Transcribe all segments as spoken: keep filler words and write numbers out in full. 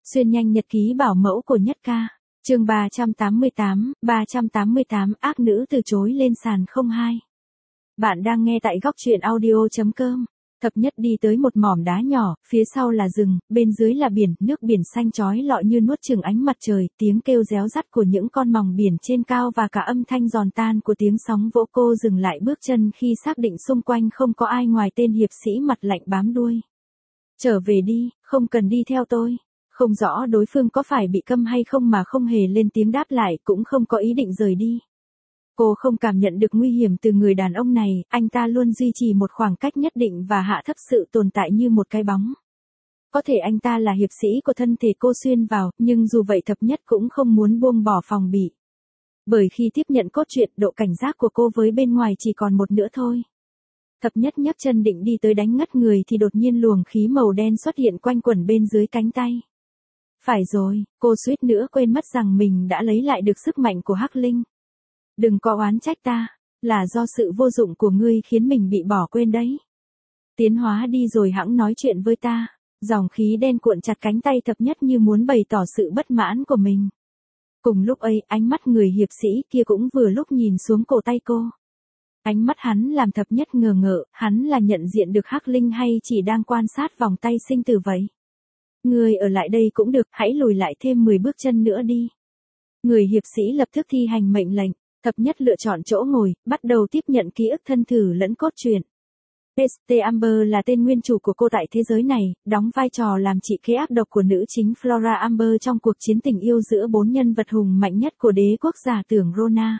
Xuyên nhanh nhật ký bảo mẫu của Nhất Ca. Chương ba trăm tám mươi tám, ba trăm tám mươi tám ác nữ từ chối lên sàn không hai. Bạn đang nghe tại góc truyện audio chấm com. Thập Nhất đi tới một mỏm đá nhỏ, phía sau là rừng, bên dưới là biển, nước biển xanh chói lọi như nuốt chửng ánh mặt trời, tiếng kêu réo rắt của những con mòng biển trên cao và cả âm thanh giòn tan của tiếng sóng vỗ. Cô dừng lại bước chân khi xác định xung quanh không có ai ngoài tên hiệp sĩ mặt lạnh bám đuôi. Trở về đi, không cần đi theo tôi. Không rõ đối phương có phải bị câm hay không mà không hề lên tiếng đáp lại, cũng không có ý định rời đi. Cô không cảm nhận được nguy hiểm từ người đàn ông này, anh ta luôn duy trì một khoảng cách nhất định và hạ thấp sự tồn tại như một cái bóng. Có thể anh ta là hiệp sĩ của thân thể cô xuyên vào, nhưng dù vậy Thập Nhất cũng không muốn buông bỏ phòng bị. Bởi khi tiếp nhận cốt truyện, độ cảnh giác của cô với bên ngoài chỉ còn một nữa thôi. Thập Nhất nhấc chân định đi tới đánh ngất người thì đột nhiên luồng khí màu đen xuất hiện quanh quẩn bên dưới cánh tay. Phải rồi, cô suýt nữa quên mất rằng mình đã lấy lại được sức mạnh của Hắc Linh. Đừng có oán trách ta, là do sự vô dụng của ngươi khiến mình bị bỏ quên đấy. Tiến hóa đi rồi hẵng nói chuyện với ta. Dòng khí đen cuộn chặt cánh tay Thập Nhất như muốn bày tỏ sự bất mãn của mình. Cùng lúc ấy, ánh mắt người hiệp sĩ kia cũng vừa lúc nhìn xuống cổ tay cô. Ánh mắt hắn làm Thập Nhất ngờ ngợ, hắn là nhận diện được Hắc Linh hay chỉ đang quan sát vòng tay sinh tử vậy? Người ở lại đây cũng được, hãy lùi lại thêm mười bước chân nữa đi. Người hiệp sĩ lập tức thi hành mệnh lệnh. Thập Nhất lựa chọn chỗ ngồi, bắt đầu tiếp nhận ký ức thân thử lẫn cốt truyện. ét tê Amber là tên nguyên chủ của cô tại thế giới này, đóng vai trò làm chị kế ác độc của nữ chính Flora Amber trong cuộc chiến tình yêu giữa bốn nhân vật hùng mạnh nhất của đế quốc giả tưởng Rona.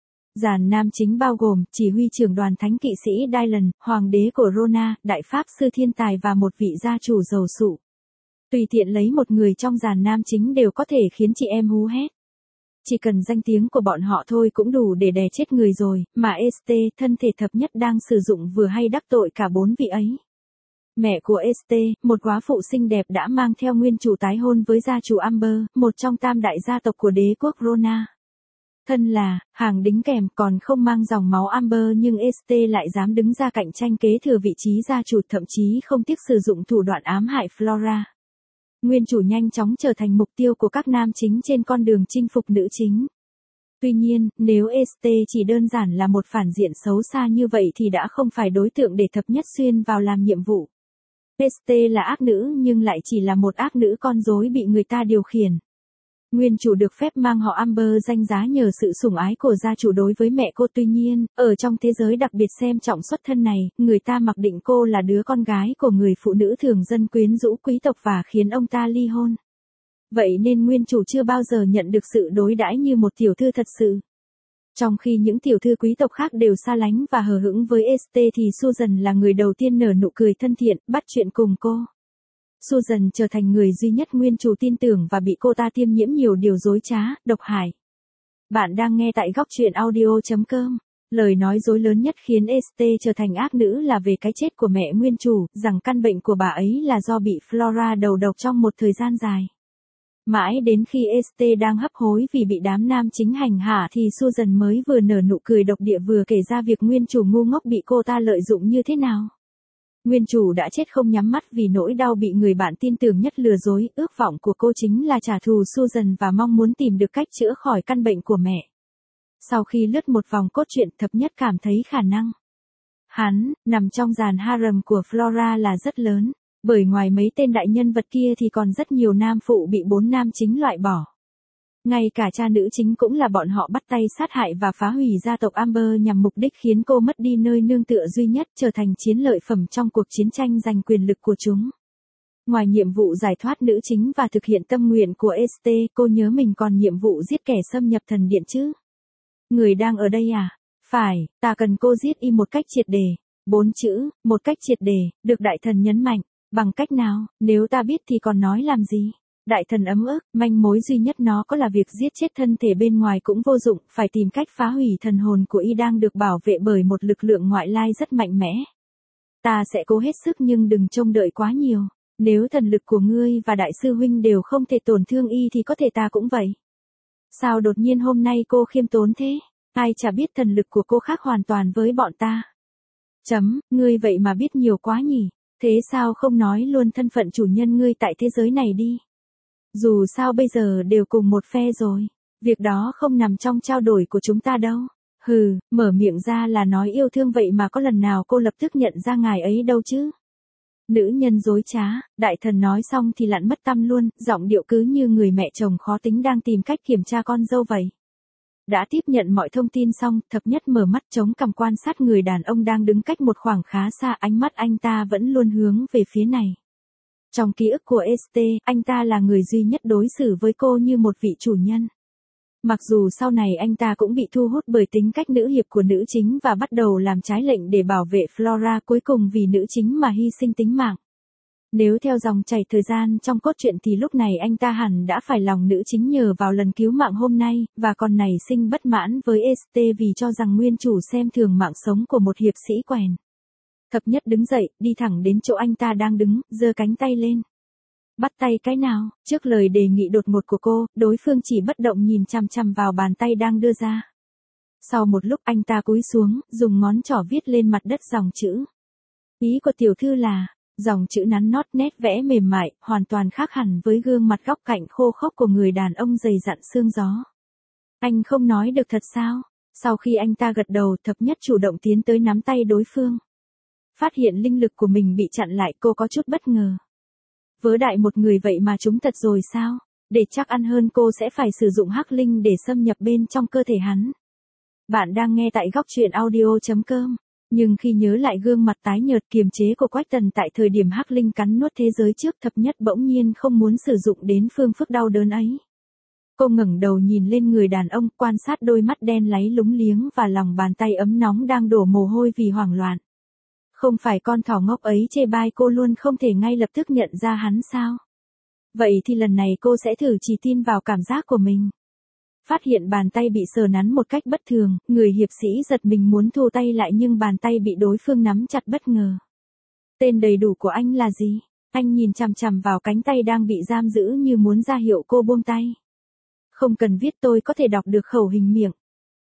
Dàn nam chính bao gồm chỉ huy trưởng đoàn thánh kỵ sĩ Dylan, hoàng đế của Rona, đại pháp sư thiên tài và một vị gia chủ giàu sụ. Tùy tiện lấy một người trong dàn nam chính đều có thể khiến chị em hú hét. Chỉ cần danh tiếng của bọn họ thôi cũng đủ để đè chết người rồi, mà ét tê, thân thể Thập Nhất đang sử dụng vừa hay đắc tội cả bốn vị ấy. Mẹ của ét tê, một góa phụ xinh đẹp đã mang theo nguyên chủ tái hôn với gia chủ Amber, một trong tam đại gia tộc của đế quốc Rona. Thân là hàng đính kèm còn không mang dòng máu Amber nhưng ét tê lại dám đứng ra cạnh tranh kế thừa vị trí gia chủ, thậm chí không tiếc sử dụng thủ đoạn ám hại Flora. Nguyên chủ nhanh chóng trở thành mục tiêu của các nam chính trên con đường chinh phục nữ chính. Tuy nhiên, nếu ét tê chỉ đơn giản là một phản diện xấu xa như vậy thì đã không phải đối tượng để Thập Nhất xuyên vào làm nhiệm vụ. ét tê là ác nữ nhưng lại chỉ là một ác nữ con rối bị người ta điều khiển. Nguyên chủ được phép mang họ Amber danh giá nhờ sự sủng ái của gia chủ đối với mẹ cô. Tuy nhiên, ở trong thế giới đặc biệt xem trọng xuất thân này, người ta mặc định cô là đứa con gái của người phụ nữ thường dân quyến rũ quý tộc và khiến ông ta ly hôn. Vậy nên nguyên chủ chưa bao giờ nhận được sự đối đãi như một tiểu thư thật sự. Trong khi những tiểu thư quý tộc khác đều xa lánh và hờ hững với ét tê thì Susan là người đầu tiên nở nụ cười thân thiện, bắt chuyện cùng cô. Susan trở thành người duy nhất nguyên chủ tin tưởng và bị cô ta tiêm nhiễm nhiều điều dối trá, độc hại. Bạn đang nghe tại góc truyện audio chấm com. Lời nói dối lớn nhất khiến ét tê trở thành ác nữ là về cái chết của mẹ nguyên chủ, rằng căn bệnh của bà ấy là do bị Flora đầu độc trong một thời gian dài. Mãi đến khi ét tê đang hấp hối vì bị đám nam chính hành hạ thì Susan mới vừa nở nụ cười độc địa vừa kể ra việc nguyên chủ ngu ngốc bị cô ta lợi dụng như thế nào. Nguyên chủ đã chết không nhắm mắt vì nỗi đau bị người bạn tin tưởng nhất lừa dối, ước vọng của cô chính là trả thù Susan và mong muốn tìm được cách chữa khỏi căn bệnh của mẹ. Sau khi lướt một vòng cốt truyện, Thập Nhất cảm thấy khả năng hắn nằm trong dàn harem của Flora là rất lớn, bởi ngoài mấy tên đại nhân vật kia thì còn rất nhiều nam phụ bị bốn nam chính loại bỏ. Ngay cả cha nữ chính cũng là bọn họ bắt tay sát hại và phá hủy gia tộc Amber nhằm mục đích khiến cô mất đi nơi nương tựa duy nhất, trở thành chiến lợi phẩm trong cuộc chiến tranh giành quyền lực của chúng. Ngoài nhiệm vụ giải thoát nữ chính và thực hiện tâm nguyện của ét tê, cô nhớ mình còn nhiệm vụ giết kẻ xâm nhập thần điện chứ? Người đang ở đây à? Phải, ta cần cô giết y một cách triệt để. Bốn chữ, một cách triệt để, được đại thần nhấn mạnh. Bằng cách nào, nếu ta biết thì còn nói làm gì? Đại thần ấm ức, manh mối duy nhất nó có là việc giết chết thân thể bên ngoài cũng vô dụng, phải tìm cách phá hủy thần hồn của y đang được bảo vệ bởi một lực lượng ngoại lai rất mạnh mẽ. Ta sẽ cố hết sức nhưng đừng trông đợi quá nhiều. Nếu thần lực của ngươi và đại sư huynh đều không thể tổn thương y thì có thể ta cũng vậy. Sao đột nhiên hôm nay cô khiêm tốn thế? Ai chả biết thần lực của cô khác hoàn toàn với bọn ta. Chấm, ngươi vậy mà biết nhiều quá nhỉ? Thế sao không nói luôn thân phận chủ nhân ngươi tại thế giới này đi? Dù sao bây giờ đều cùng một phe rồi. Việc đó không nằm trong trao đổi của chúng ta đâu. Hừ, mở miệng ra là nói yêu thương vậy mà có lần nào cô lập tức nhận ra ngài ấy đâu chứ. Nữ nhân dối trá, đại thần nói xong thì lặn mất tăm luôn, giọng điệu cứ như người mẹ chồng khó tính đang tìm cách kiểm tra con dâu vậy. Đã tiếp nhận mọi thông tin xong, thập nhất mở mắt chống cằm quan sát người đàn ông đang đứng cách một khoảng khá xa, ánh mắt anh ta vẫn luôn hướng về phía này. Trong ký ức của ét tê, anh ta là người duy nhất đối xử với cô như một vị chủ nhân. Mặc dù sau này anh ta cũng bị thu hút bởi tính cách nữ hiệp của nữ chính và bắt đầu làm trái lệnh để bảo vệ Flora, cuối cùng vì nữ chính mà hy sinh tính mạng. Nếu theo dòng chảy thời gian trong cốt truyện thì lúc này anh ta hẳn đã phải lòng nữ chính nhờ vào lần cứu mạng hôm nay, và còn nảy sinh bất mãn với ét tê vì cho rằng nguyên chủ xem thường mạng sống của một hiệp sĩ quèn. Thập nhất đứng dậy, đi thẳng đến chỗ anh ta đang đứng, giơ cánh tay lên. Bắt tay cái nào? Trước lời đề nghị đột ngột của cô, đối phương chỉ bất động nhìn chằm chằm vào bàn tay đang đưa ra. Sau một lúc anh ta cúi xuống, dùng ngón trỏ viết lên mặt đất dòng chữ. Ý của tiểu thư là, dòng chữ nắn nót nét vẽ mềm mại, hoàn toàn khác hẳn với gương mặt góc cạnh khô khốc của người đàn ông dày dặn xương gió. Anh không nói được thật sao? Sau khi anh ta gật đầu, thập nhất chủ động tiến tới nắm tay đối phương. Phát hiện linh lực của mình bị chặn lại, cô có chút bất ngờ. Vớ đại một người vậy mà chúng thật rồi sao? Để chắc ăn hơn cô sẽ phải sử dụng hắc linh để xâm nhập bên trong cơ thể hắn. Bạn đang nghe tại góc truyện audio chấm com. Nhưng khi nhớ lại gương mặt tái nhợt kiềm chế của Quách Tần tại thời điểm hắc linh cắn nuốt thế giới trước, thập nhất bỗng nhiên không muốn sử dụng đến phương phức đau đớn ấy. Cô ngẩng đầu nhìn lên người đàn ông, quan sát đôi mắt đen láy lúng liếng và lòng bàn tay ấm nóng đang đổ mồ hôi vì hoảng loạn. Không phải con thỏ ngốc ấy chê bai cô luôn không thể ngay lập tức nhận ra hắn sao? Vậy thì lần này cô sẽ thử chỉ tin vào cảm giác của mình. Phát hiện bàn tay bị sờ nắn một cách bất thường, người hiệp sĩ giật mình muốn thu tay lại nhưng bàn tay bị đối phương nắm chặt bất ngờ. Tên đầy đủ của anh là gì? Anh nhìn chằm chằm vào cánh tay đang bị giam giữ như muốn ra hiệu cô buông tay. Không cần viết, tôi có thể đọc được khẩu hình miệng.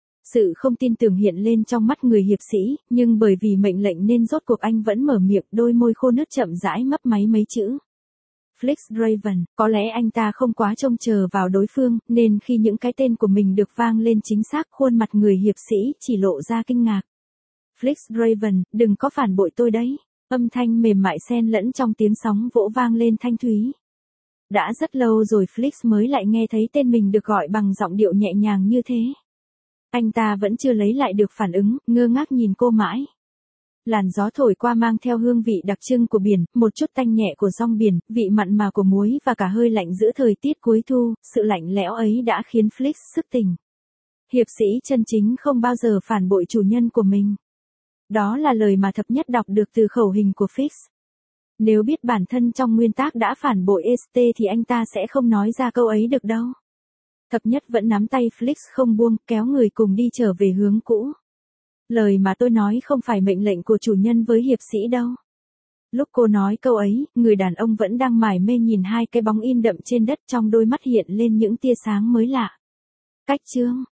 Sự không tin tưởng hiện lên trong mắt người hiệp sĩ, nhưng bởi vì mệnh lệnh nên rốt cuộc anh vẫn mở miệng, đôi môi khô nứt chậm rãi mấp máy mấy chữ. Flix Raven, có lẽ anh ta không quá trông chờ vào đối phương, nên khi những cái tên của mình được vang lên chính xác, khuôn mặt người hiệp sĩ chỉ lộ ra kinh ngạc. Flix Raven, đừng có phản bội tôi đấy. Âm thanh mềm mại xen lẫn trong tiếng sóng vỗ vang lên thanh thúy. Đã rất lâu rồi Flix mới lại nghe thấy tên mình được gọi bằng giọng điệu nhẹ nhàng như thế. Anh ta vẫn chưa lấy lại được phản ứng, ngơ ngác nhìn cô mãi. Làn gió thổi qua mang theo hương vị đặc trưng của biển, một chút tanh nhẹ của rong biển, vị mặn mà của muối và cả hơi lạnh giữa thời tiết cuối thu, sự lạnh lẽo ấy đã khiến Flix thức tỉnh. Hiệp sĩ chân chính không bao giờ phản bội chủ nhân của mình. Đó là lời mà thập nhất đọc được từ khẩu hình của Flix. Nếu biết bản thân trong nguyên tác đã phản bội ét tê thì anh ta sẽ không nói ra câu ấy được đâu. Thập nhất vẫn nắm tay Flix không buông, kéo người cùng đi trở về hướng cũ. Lời mà tôi nói không phải mệnh lệnh của chủ nhân với hiệp sĩ đâu. Lúc cô nói câu ấy, người đàn ông vẫn đang mải mê nhìn hai cái bóng in đậm trên đất, trong đôi mắt hiện lên những tia sáng mới lạ. Cách chương,